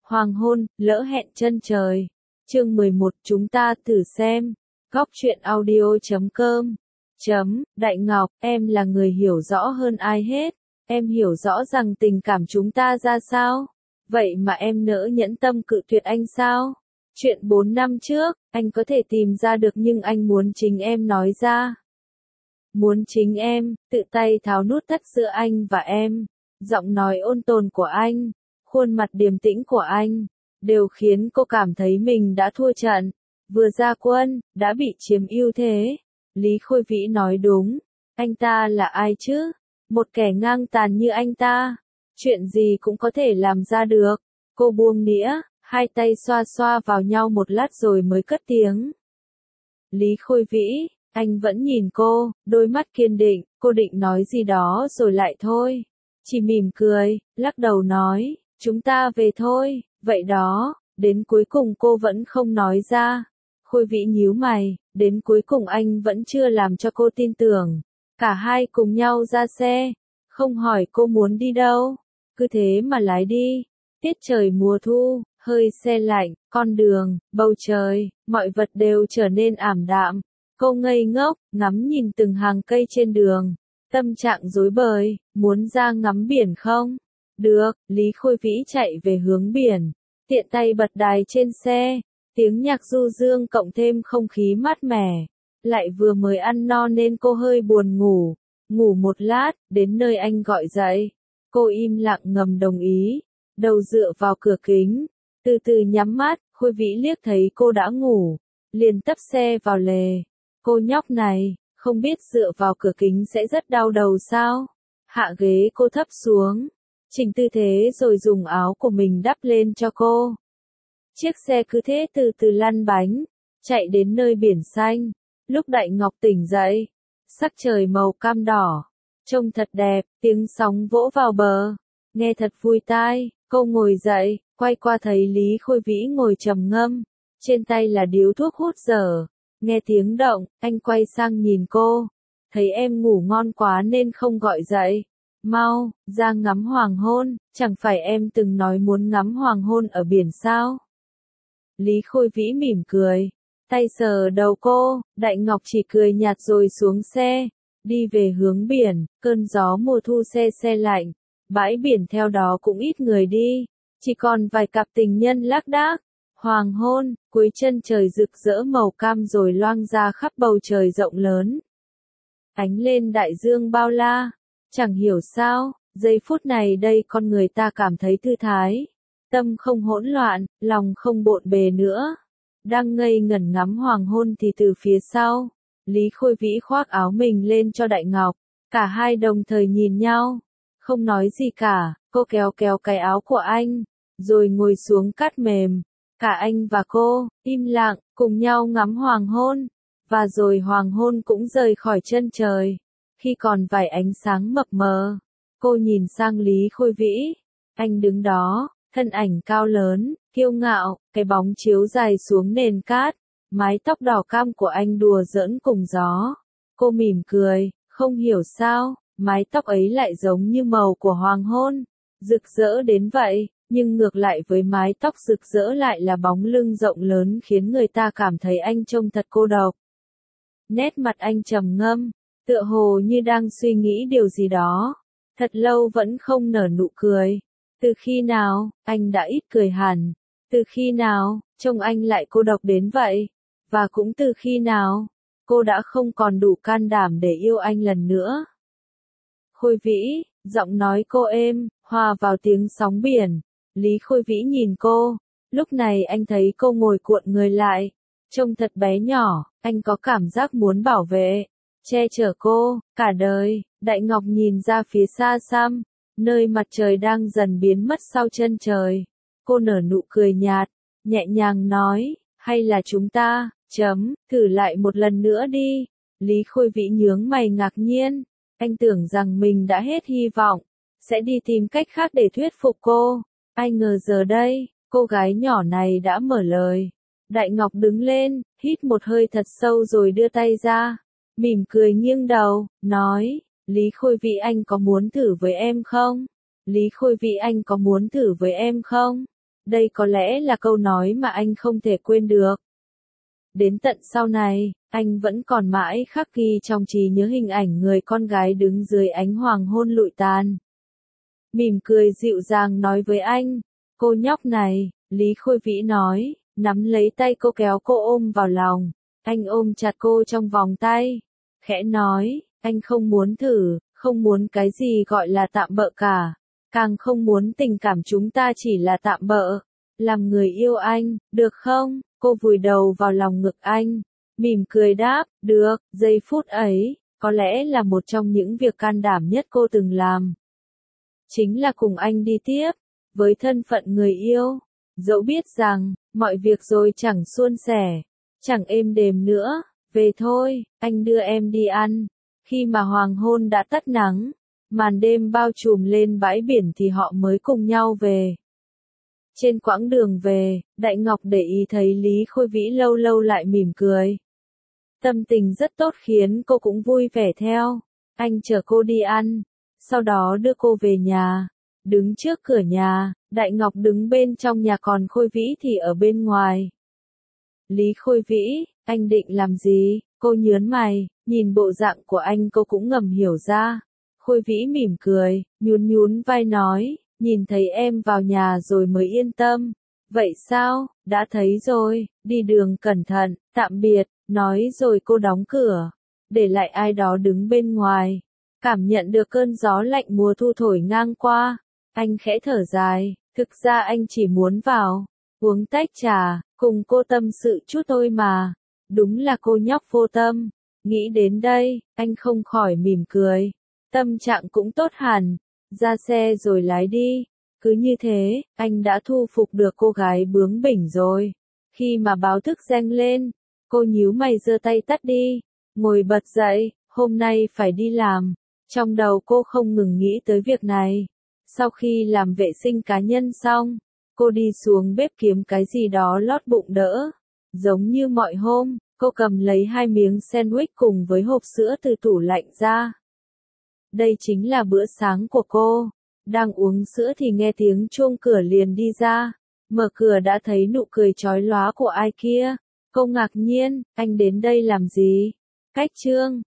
Hoàng hôn, lỡ hẹn chân trời. Chương 11, chúng ta thử xem. Góc truyện audio.com. Đại Ngọc, em là người hiểu rõ hơn ai hết. Em hiểu rõ rằng tình cảm chúng ta ra sao. Vậy mà em nỡ nhẫn tâm cự tuyệt anh sao? Chuyện 4 năm trước, anh có thể tìm ra được nhưng anh muốn chính em nói ra. Muốn chính em, tự tay tháo nút thắt giữa anh và em. Giọng nói ôn tồn của anh, khuôn mặt điềm tĩnh của anh, đều khiến cô cảm thấy mình đã thua trận. Vừa ra quân, đã bị chiếm ưu thế. Lý Khôi Vĩ nói đúng. Anh ta là ai chứ? Một kẻ ngang tàn như anh ta. Chuyện gì cũng có thể làm ra được. Cô buông nĩa, hai tay xoa xoa vào nhau một lát rồi mới cất tiếng. Lý Khôi Vĩ, anh vẫn nhìn cô, đôi mắt kiên định, cô định nói gì đó rồi lại thôi. Chỉ mỉm cười, lắc đầu nói, chúng ta về thôi, vậy đó, đến cuối cùng cô vẫn không nói ra. Khôi Vĩ nhíu mày, đến cuối cùng anh vẫn chưa làm cho cô tin tưởng. Cả hai cùng nhau ra xe, không hỏi cô muốn đi đâu, cứ thế mà lái đi. Tiết trời mùa thu, hơi se lạnh, con đường, bầu trời, mọi vật đều trở nên ảm đạm. Cô ngây ngốc, ngắm nhìn từng hàng cây trên đường. Tâm trạng rối bời, muốn ra ngắm biển không? Được, Lý Khôi Vĩ chạy về hướng biển. Tiện tay bật đài trên xe. Tiếng nhạc du dương cộng thêm không khí mát mẻ. Lại vừa mới ăn no nên cô hơi buồn ngủ. Ngủ một lát, đến nơi anh gọi dậy. Cô im lặng ngầm đồng ý. Đầu dựa vào cửa kính. Từ từ nhắm mắt, Khôi Vĩ liếc thấy cô đã ngủ. Liền tấp xe vào lề. Cô nhóc này, không biết dựa vào cửa kính sẽ rất đau đầu sao? Hạ ghế cô thấp xuống. Chỉnh tư thế rồi dùng áo của mình đắp lên cho cô. Chiếc xe cứ thế từ từ lăn bánh, chạy đến nơi biển xanh. Lúc Đại Ngọc tỉnh dậy, sắc trời màu cam đỏ, trông thật đẹp, tiếng sóng vỗ vào bờ, nghe thật vui tai. Cô ngồi dậy, quay qua thấy Lý Khôi Vĩ ngồi trầm ngâm, trên tay là điếu thuốc hút dở. Nghe tiếng động, anh quay sang nhìn cô, thấy em ngủ ngon quá nên không gọi dậy. Mau, ra ngắm hoàng hôn, chẳng phải em từng nói muốn ngắm hoàng hôn ở biển sao? Lý Khôi Vĩ mỉm cười, tay sờ đầu cô. Đại Ngọc chỉ cười nhạt rồi xuống xe, đi về hướng biển. Cơn gió mùa thu se lạnh, bãi biển theo đó cũng ít người đi, chỉ còn vài cặp tình nhân lác đác. Hoàng hôn, cuối chân trời rực rỡ màu cam rồi loang ra khắp bầu trời rộng lớn. Ánh lên đại dương bao la, chẳng hiểu sao, giây phút này đây con người ta cảm thấy thư thái. Tâm không hỗn loạn, lòng không bộn bề nữa. Đang ngây ngẩn ngắm hoàng hôn thì từ phía sau, Lý Khôi Vĩ khoác áo mình lên cho Đại Ngọc. Cả hai đồng thời nhìn nhau, không nói gì cả. Cô kéo cái áo của anh, rồi ngồi xuống cát mềm. Cả anh và cô, im lặng, cùng nhau ngắm hoàng hôn. Và rồi hoàng hôn cũng rời khỏi chân trời. Khi còn vài ánh sáng mập mờ, cô nhìn sang Lý Khôi Vĩ. Anh đứng đó, thân ảnh cao lớn, kiêu ngạo, cái bóng chiếu dài xuống nền cát. Mái tóc đỏ cam của anh đùa giỡn cùng gió. Cô mỉm cười, không hiểu sao, mái tóc ấy lại giống như màu của hoàng hôn. Rực rỡ đến vậy. Nhưng ngược lại với mái tóc rực rỡ lại là bóng lưng rộng lớn khiến người ta cảm thấy anh trông thật cô độc. Nét mặt anh trầm ngâm, tựa hồ như đang suy nghĩ điều gì đó. Thật lâu vẫn không nở nụ cười. Từ khi nào, anh đã ít cười hẳn? Từ khi nào, trông anh lại cô độc đến vậy? Và cũng từ khi nào, cô đã không còn đủ can đảm để yêu anh lần nữa? Khôi Vĩ, giọng nói cô êm, hòa vào tiếng sóng biển. Lý Khôi Vĩ nhìn cô, lúc này anh thấy cô ngồi cuộn người lại, trông thật bé nhỏ, anh có cảm giác muốn bảo vệ, che chở cô, cả đời. Đại Ngọc nhìn ra phía xa xăm, nơi mặt trời đang dần biến mất sau chân trời. Cô nở nụ cười nhạt, nhẹ nhàng nói, hay là chúng ta, thử lại một lần nữa đi. Lý Khôi Vĩ nhướng mày ngạc nhiên, anh tưởng rằng mình đã hết hy vọng, sẽ đi tìm cách khác để thuyết phục cô. Ai ngờ giờ đây, cô gái nhỏ này đã mở lời. Đại Ngọc đứng lên, hít một hơi thật sâu rồi đưa tay ra. Mỉm cười nghiêng đầu, nói, Lý Khôi Vĩ anh có muốn thử với em không? Lý Khôi Vĩ anh có muốn thử với em không? Đây có lẽ là câu nói mà anh không thể quên được. Đến tận sau này, anh vẫn còn mãi khắc ghi trong trí nhớ hình ảnh người con gái đứng dưới ánh hoàng hôn lụi tàn. Mỉm cười dịu dàng nói với anh, cô nhóc này, Lý Khôi Vĩ nói, nắm lấy tay cô kéo cô ôm vào lòng. Anh ôm chặt cô trong vòng tay, khẽ nói, anh không muốn thử, không muốn cái gì gọi là tạm bợ cả, càng không muốn tình cảm chúng ta chỉ là tạm bợ. Làm người yêu anh, được không? Cô vùi đầu vào lòng ngực anh, mỉm cười đáp, được. Giây phút ấy, có lẽ là một trong những việc can đảm nhất cô từng làm. Chính là cùng anh đi tiếp, với thân phận người yêu. Dẫu biết rằng, mọi việc rồi chẳng suôn sẻ, chẳng êm đềm nữa, về thôi, anh đưa em đi ăn. Khi mà hoàng hôn đã tắt nắng, màn đêm bao trùm lên bãi biển thì họ mới cùng nhau về. Trên quãng đường về, Đại Ngọc để ý thấy Lý Khôi Vĩ lâu lâu lại mỉm cười. Tâm tình rất tốt khiến cô cũng vui vẻ theo. Anh chở cô đi ăn, sau đó đưa cô về nhà. Đứng trước cửa nhà, Đại Ngọc đứng bên trong nhà còn Khôi Vĩ thì ở bên ngoài. Lý Khôi Vĩ, anh định làm gì? Cô nhớn mày, nhìn bộ dạng của anh cô cũng ngầm hiểu ra. Khôi Vĩ mỉm cười, nhún nhún vai nói, nhìn thấy em vào nhà rồi mới yên tâm. Vậy sao? Đã thấy rồi, đi đường cẩn thận, tạm biệt, nói rồi cô đóng cửa, để lại ai đó đứng bên ngoài. Cảm nhận được cơn gió lạnh mùa thu thổi ngang qua, anh khẽ thở dài, thực ra anh chỉ muốn vào, uống tách trà, cùng cô tâm sự chút thôi mà. Đúng là cô nhóc vô tâm. Nghĩ đến đây, anh không khỏi mỉm cười. Tâm trạng cũng tốt hẳn. Ra xe rồi lái đi. Cứ như thế, anh đã thu phục được cô gái bướng bỉnh rồi. Khi mà báo thức reng lên, cô nhíu mày giơ tay tắt đi. Ngồi bật dậy, hôm nay phải đi làm. Trong đầu cô không ngừng nghĩ tới việc này. Sau khi làm vệ sinh cá nhân xong, cô đi xuống bếp kiếm cái gì đó lót bụng đỡ. Giống như mọi hôm, cô cầm lấy 2 miếng sandwich cùng với hộp sữa từ tủ lạnh ra. Đây chính là bữa sáng của cô. Đang uống sữa thì nghe tiếng chuông cửa liền đi ra. Mở cửa đã thấy nụ cười chói lóa của ai kia. Cô ngạc nhiên, anh đến đây làm gì? Cách Trương,